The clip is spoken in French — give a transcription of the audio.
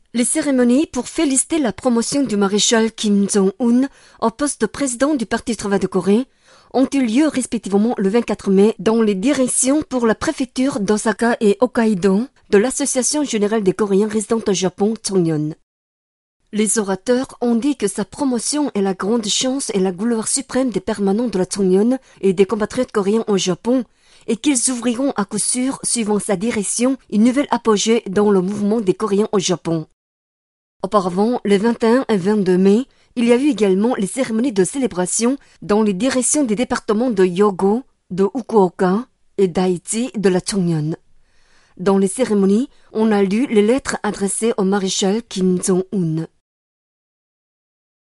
Les cérémonies pour féliciter la promotion du maréchal Kim Jong-un au poste de président du Parti du travail de Corée ont eu lieu respectivement le 24 mai dans les directions pour la préfecture d'Osaka et Hokkaido de l'Association générale des Coréens résidant au Japon, Chongnyeon. Les orateurs ont dit que sa promotion est la grande chance et la gloire suprême des permanents de la Chongnyeon et des compatriotes coréens au Japon, et qu'ils ouvriront à coup sûr, suivant sa direction, une nouvelle apogée dans le mouvement des Coréens au Japon. Auparavant, les 21 et 22 mai, il y a eu également les cérémonies de célébration dans les directions des départements de Hyogo, de Fukuoka et d'Aichi de la Chongnyeon. Dans les cérémonies, on a lu les lettres adressées au maréchal Kim Jong-un.